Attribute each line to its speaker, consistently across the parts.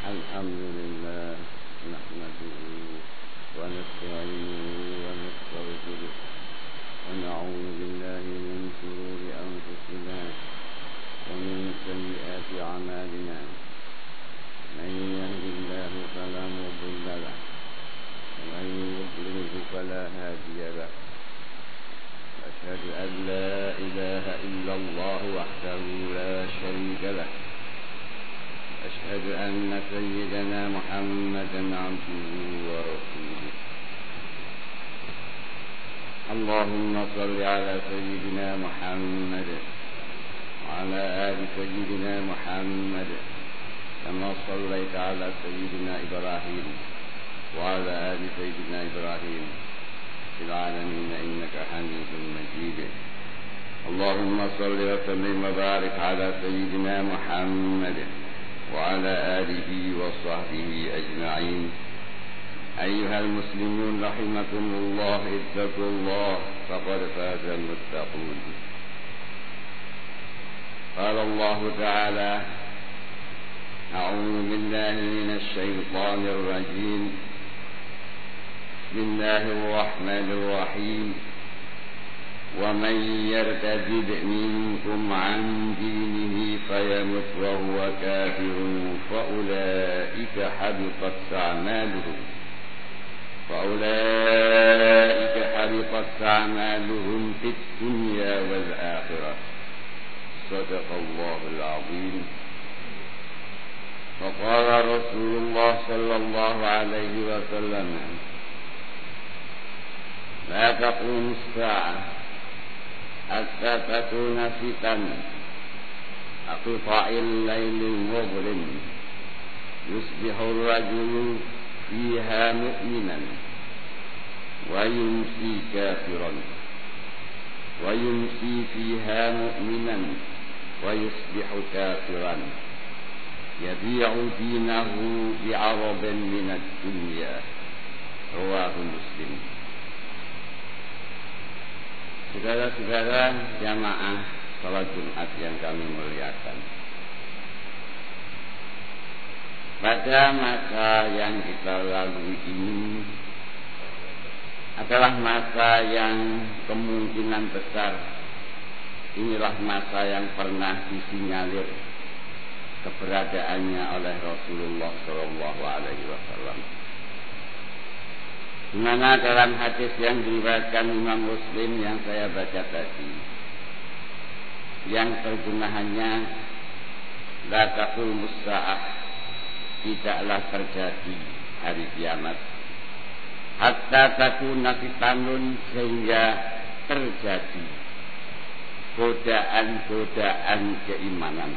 Speaker 1: الحمد لله نحمده ونستعينه ونستغفره ونعوذ بالله من شرور أنفسنا ومن سيئات أعمالنا من يهد الله فلا مضل له ومن يضلله فلا هادي له أشهد أن لا إله إلا الله وحده لا شريك له أشهد أن سيدنا محمدا عبده ورسوله اللهم صل على سيدنا محمد وعلى آل سيدنا محمد كما صليت على سيدنا إبراهيم وعلى آل سيدنا إبراهيم في العالمين إنك حميد مجيد اللهم صل وسلم وبارك على سيدنا محمد وعلى آله وصحبه أجمعين أيها المسلمون رحمكم الله اتقوا الله فقد فاز المتقون قال الله تعالى أعوذ بالله من الشيطان الرجيم بسم الله الرحمن الرحيم ومن يرتد منكم عن دينه فيمت وهو كافر فأولئك حبطت أعمالهم في الدنيا والآخرة صدق الله العظيم وقال رسول الله صلى الله عليه وسلم لا تقوم الساعة حتى تكون فتن كقطع الليل المظلم يصبح الرجل فيها مؤمنا ويمسي كافرا ويمسي فيها مؤمنا ويصبح كافرا يبيع دينه بعرض من الدنيا رواه مسلم. Saudara-saudara jamaah salat Jumat yang kami muliakan, pada masa yang kita lalui ini adalah masa yang kemungkinan besar inilah masa yang pernah disinyalir keberadaannya oleh Rasulullah SAW. Di mana dalam hadis yang diriwayatkan Imam Muslim yang saya baca tadi, yang terjemahannya la taqumus saah, tidaklah terjadi hari kiamat, hatta takuna fitanun, sehingga terjadi godaan-godaan keimanan.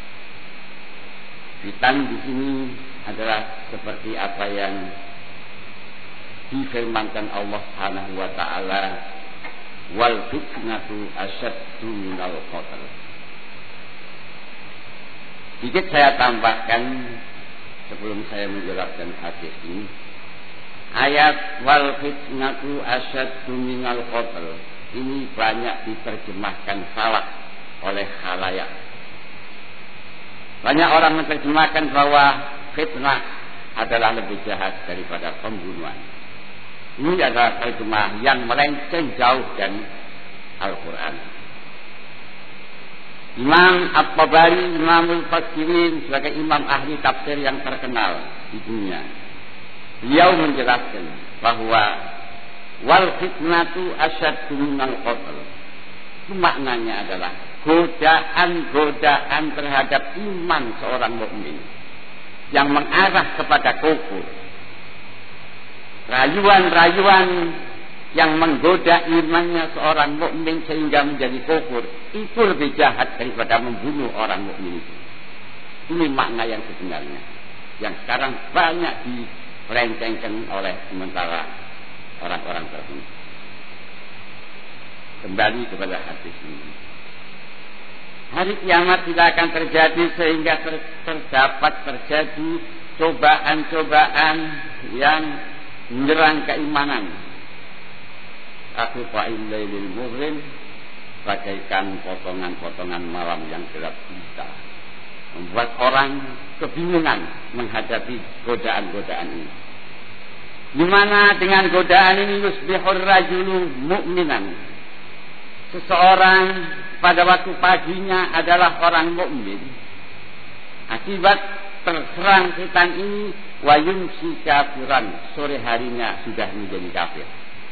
Speaker 1: Fitan di sini adalah seperti apa yang difirmankan Allah Subhanahu wa taala, wal fitnatu asyaddu minal qatl. Sedikit saya tambahkan sebelum saya menjelaskan hadis ini. Ayat wal fitnatu asyaddu minal qatl ini banyak diterjemahkan salah oleh khalayak. Banyak orang menerjemahkan bahwa fitnah adalah lebih jahat daripada pembunuhan. Ini adalah terjemah yang melenceng jauh dari Al-Quran. Imam At-Tabari, Imamul Mufassirin, sebagai imam ahli tafsir yang terkenal di dunia, beliau menjelaskan bahwa wal fitnatu asyaddu minal qatl. Itu maknanya adalah godaan-godaan terhadap iman seorang mukmin yang mengarah kepada kufur. Rayuan-rayuan yang menggoda imannya seorang mukmin sehingga menjadi kufur itu lebih jahat daripada membunuh orang mukmin itu. Ini makna yang sebenarnya, yang sekarang banyak dilencengkan oleh sementara orang-orang tertentu. Kembali kepada hadis ini. Hari kiamat tidak akan terjadi sehingga terjadi cobaan-cobaan yang menyerang keimanan. Aqfa'il lailil muzlim, bagaikan potongan-potongan malam yang gelap gulita. membuat orang kebingungan menghadapi godaan-godaan ini. Di mana dengan godaan ini yusbihur rajulu mu'minan. Seseorang pada waktu paginya adalah orang mukmin. Akibat terserang setan ini wa yumsi kafiran, sore harinya sudah menjadi kafir.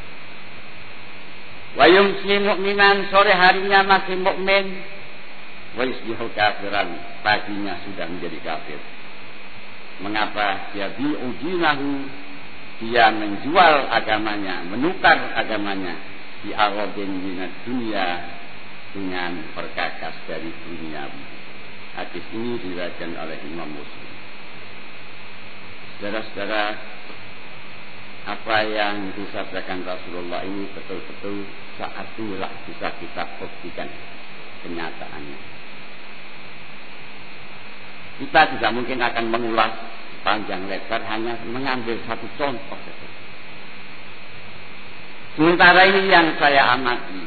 Speaker 1: Wa yumsi mu'minan, sore harinya masih mukmin. Wa yusbihu kafiran, paginya sudah menjadi kafir. Mengapa? Yabi'u dinahu, dia menjual agamanya, menukar agamanya di aradin minad dunia dengan perkakas dari dunia. Hadis ini diriwayatkan oleh Imam Muslim. Saudara-saudara, apa yang disabdakan Rasulullah ini betul-betul saat inilah bisa kita buktikan kenyataannya. Kita tidak mungkin akan mengulas panjang lebar, hanya mengambil satu contoh saja. Sementara ini yang saya amati,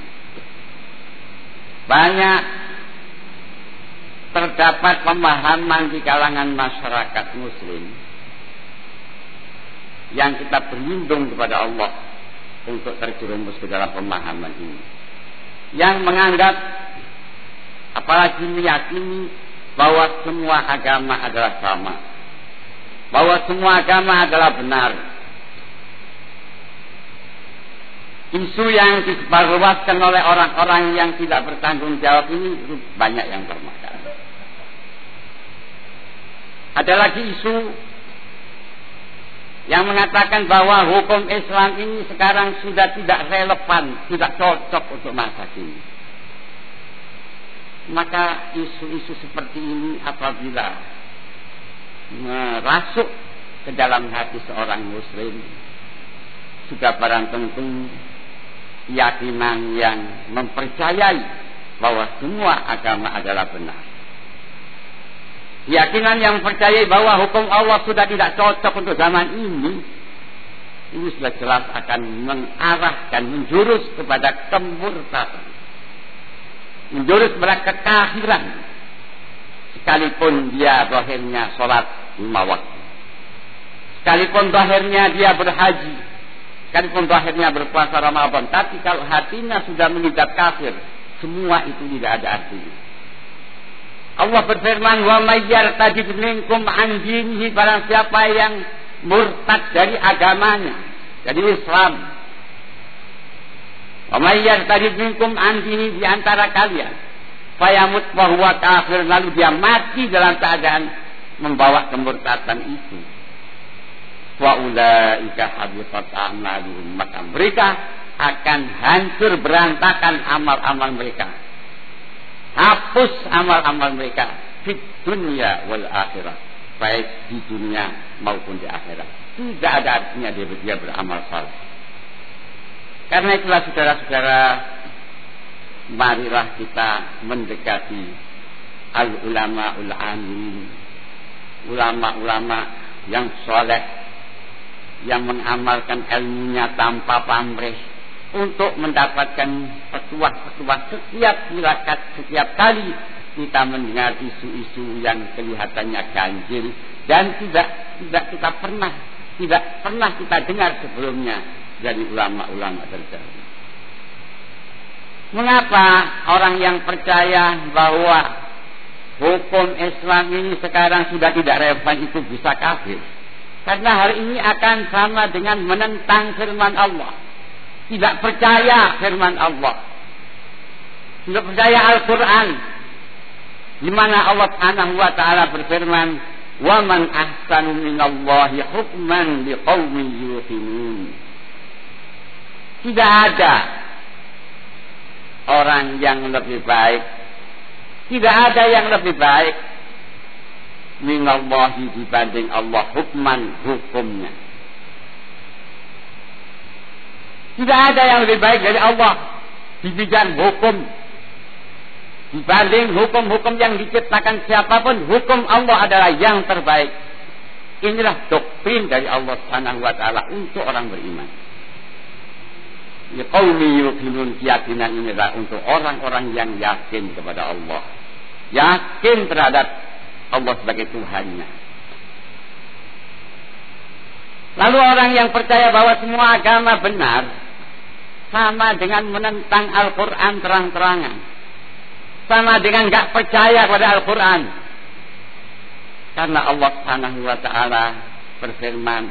Speaker 1: banyak terdapat pemahaman di kalangan masyarakat muslim yang kita berlindung kepada Allah untuk terjerumus ke dalam pemahaman ini, yang menganggap, apalagi meyakini bahwa semua agama adalah sama, bahwa semua agama adalah benar. Isu yang disebarluaskan oleh orang-orang yang tidak bertanggung jawab ini banyak yang bermakna. Ada lagi isu yang mengatakan bahwa hukum Islam ini sekarang sudah tidak relevan, tidak cocok untuk masa kini. Maka isu-isu seperti ini apabila merasuk ke dalam hati seorang muslim, sudah barang tentu keyakinan yang mempercayai bahwa semua agama adalah benar. Keyakinan yang percayai bahwa hukum Allah sudah tidak cocok untuk zaman ini sudah jelas akan mengarahkan, menjurus kepada kemurtadan, menjurus kepada kekafiran, sekalipun dia zahirnya sholat 5 waktu, sekalipun zahirnya dia berhaji, sekalipun zahirnya berpuasa Ramadan, tapi kalau hatinya sudah menghidap kafir, semua itu tidak ada artinya. Allah berfirman, wa may yartadid minkum an dinihi, barang siapa yang murtad dari agamanya, dari Islam. Wa may yartadid minkum an dinihi, di antara kalian, fayamut wa huwa kafir, lalu dia mati dalam keadaan membawa kemurtadan itu. Wa ulaika habitat a'maluhum, maka mereka akan hancur berantakan amal-amal mereka. Hapus amal-amal mereka di dunia wal akhirat, baik di dunia maupun di akhirat. Tidak ada artinya dia beramal saleh. Karena itulah saudara-saudara, marilah kita mendekati al-ulama ul-amin, ulama-ulama yang soleh, yang mengamalkan ilmunya tanpa pamrih, untuk mendapatkan petuah-petuah setiap kali kita mendengar isu-isu yang kelihatannya ganjil dan tidak pernah kita dengar sebelumnya dari ulama-ulama terdahulu. Mengapa orang yang percaya bahwa hukum Islam ini sekarang sudah tidak relevan itu bisa kafir? Karena hari ini akan sama dengan menentang firman Allah. Tidak percaya firman Allah, tidak percaya Al-Quran, di mana Allah Subhanahu wa Ta'ala berfirman, wa man ahsanu minallahi hukman liqaumin yuqinun. Tidak ada orang yang lebih baik, tidak ada yang lebih baik minallahi dibanding Allah, hukman, hukumnya. Tidak ada yang lebih baik dari Allah di bidang hukum dibanding hukum-hukum yang diciptakan siapapun. Hukum Allah adalah yang terbaik. Inilah doktrin dari Allah Subhanahu wa Ta'ala untuk orang beriman. Qaumi yuqinun, keyakinan inilah untuk orang-orang yang yakin kepada Allah, yakin terhadap Allah sebagai Tuhannya. Lalu orang yang percaya bahwa semua agama benar sama dengan menentang Al-Quran terang-terangan, sama dengan gak percaya pada Al-Quran. Karena Allah Subhanahu wa ta'ala berfirman,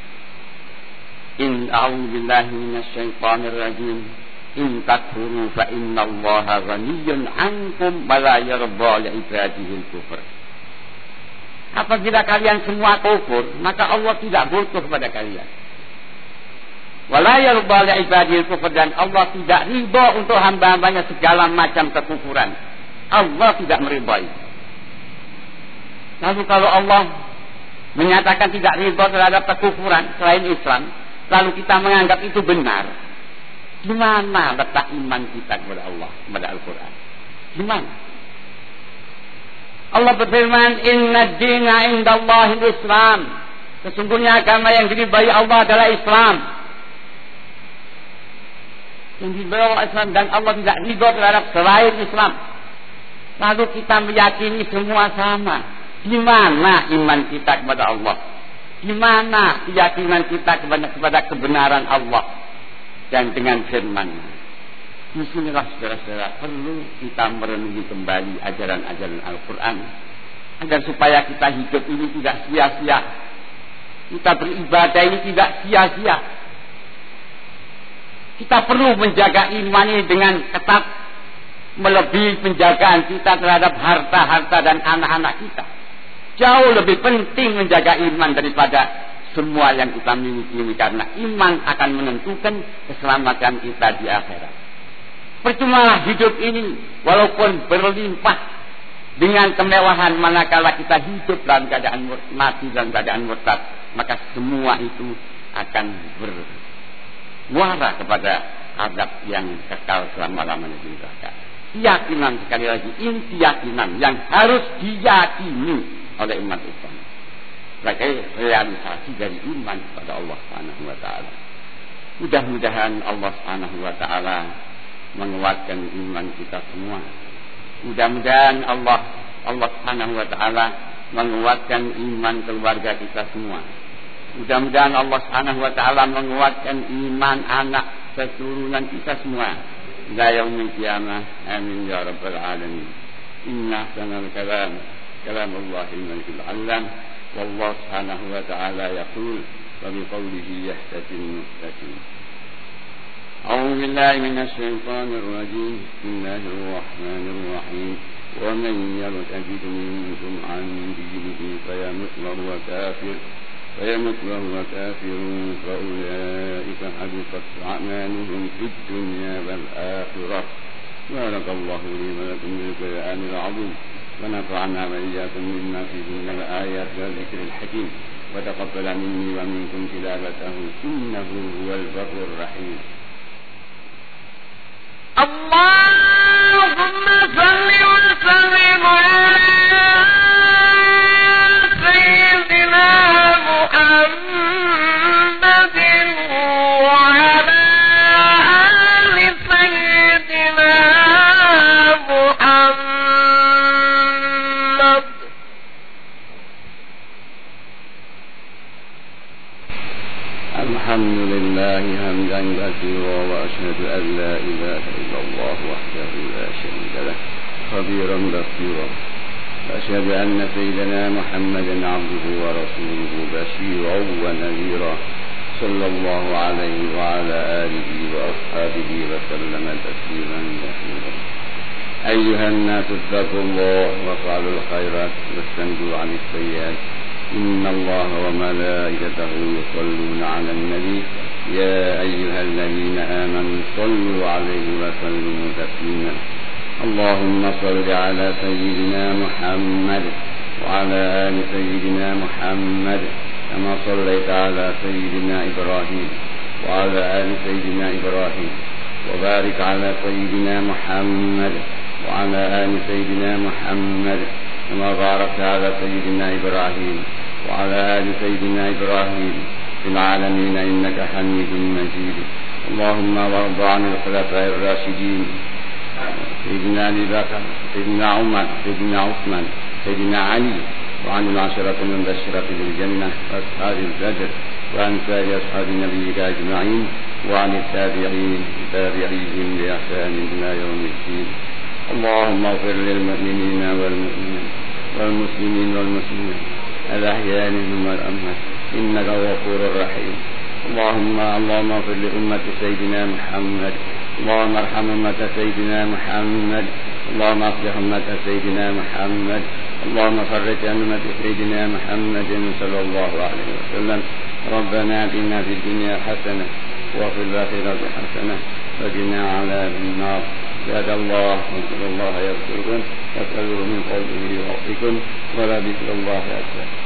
Speaker 1: In a'udzubillahi minasyaitonir rajim, in takfuru fa innallaha ghaniyyun 'ankum wa la yarda li ibadihil kufr. Apabila kalian semua kufur, maka Allah tidak butuh kepada kalian. Wa la yarda li ibadihil kufr, dan Allah tidak ridha untuk hamba-hambanya segala macam kekufuran. Allah tidak meridai. Lalu kalau Allah menyatakan tidak ridha terhadap kekufuran selain Islam, lalu kita menganggap itu benar, di mana letak iman kita kepada Allah, kepada Al-Quran? Di mana? Allah berfirman, Inna ad-dina indallahil Islam. Sesungguhnya agama yang diridhai Allah adalah Islam. Yang diridhai Allah Islam, dan Allah tidak ridha terhadap selain Islam. Lalu kita meyakini semua sama. Di mana iman kita kepada Allah? Di mana keyakinan kita kepada kebenaran Allah dan dengan firman? Disinilah saudara-saudara perlu kita merenungi kembali ajaran-ajaran Al-Quran, agar supaya kita hidup ini tidak sia-sia, kita beribadah ini tidak sia-sia. Kita perlu menjaga iman ini dengan ketat, melebihi penjagaan kita terhadap harta-harta dan anak-anak kita. Jauh lebih penting menjaga iman daripada semua yang kita miliki ini, karena iman akan menentukan keselamatan kita di akhirat. Percumalah hidup ini walaupun berlimpah dengan kemewahan, manakala kita hidup dalam keadaan mati, dalam keadaan murtad, maka semua itu akan bermuara kepada azab yang kekal selama-lamanya di neraka. Keyakinan, sekali lagi, inti keyakinan yang harus diyakini oleh umat Islam sebagai realisasi dari iman kepada Allah Subhanahu wa ta'ala. Mudah-mudahan Allah Subhanahu wa ta'ala menguatkan iman kita semua. Mudah-mudahan Allah Subhanahu wa ta'ala menguatkan iman keluarga kita semua. Mudah-mudahan Allah Subhanahu wa ta'ala menguatkan iman anak keturunan kita semua ila yaumil qiyamah. Amin ya rabbal alamin. Inna sanal kalam كلام الله الملك العلام والله سبحانه وتعالى يقول وبقوله يهتدي المهتدون. أعوذ بالله من الشيطان الرجيم. بسم الله الرحمن الرحيم. ومن يرتد منكم عن دينه فيمت وهو كافر فأولئك حبطت أعمالهم في الدنيا والآخرة. بارك الله لي ولكم بالقرآن العظيم، ونفعنا وإياكم مما فيه من الآيات والذكر الحكيم، وتقبل مني ومنكم تلاوته إنه هو البر الرحيم.
Speaker 2: اللهم صل وسلم على سيدنا محمد وعلى آل سيدنا محمد.
Speaker 1: الحمد لله حمدا كثيرا، وأشهد أن لا إله إلا الله وحده لا شريك له خبيرا بصيرا، وأشهد أن سيدنا محمدا عبده ورسوله بشيرا ونذيرا، صلى الله عليه وعلى آله وأصحابه وسلم تسليما كثيرا. أيها الناس اتقوا الله وافعلوا الخيرات واستنجوا عن السيئات، إن الله وملائكته يصلون على النبي يا أيها الذين آمنوا صلوا عليه وسلموا تسليما. اللهم صل على سيدنا محمد وعلى آل سيدنا محمد كما صليت على سيدنا إبراهيم وعلى آل سيدنا إبراهيم، وبارك على سيدنا محمد وعلى آل سيدنا محمد كما باركت على سيدنا إبراهيم وعلى آل سيدنا إبراهيم في العالمين إنك حميد مجيد. اللهم وارض عن الخلفاء الراشدين سيدنا أبي بكر، سيدنا عمر، سيدنا عثمان، سيدنا علي وعن العشرة المبشرة بالجنة وأصحاب البدر وعن سائر أصحاب نبيك أجمعين وعن التابعين تابعيهم بإحسان إلى يوم الدين. اللهم اغفر للمؤمنين والمؤمنات والمسلمين والمسلمات الأحياء منهم والأموات إنك غفور رحيم. اللهم اغفر لأمة سيدنا محمد. اللهم ارحم أمة سيدنا محمد. اللهم اصلح أمة سيدنا محمد. اللهم فرج عن أمة سيدنا محمد صلى الله عليه وسلم. ربنا آتنا في الدنيا حسنة وفي الآخرة حسنة وقنا عذاب النار. عباد الله اذكروا الله يذكركم واسألوه من فضله يعطيكم ولذكر الله أكبر.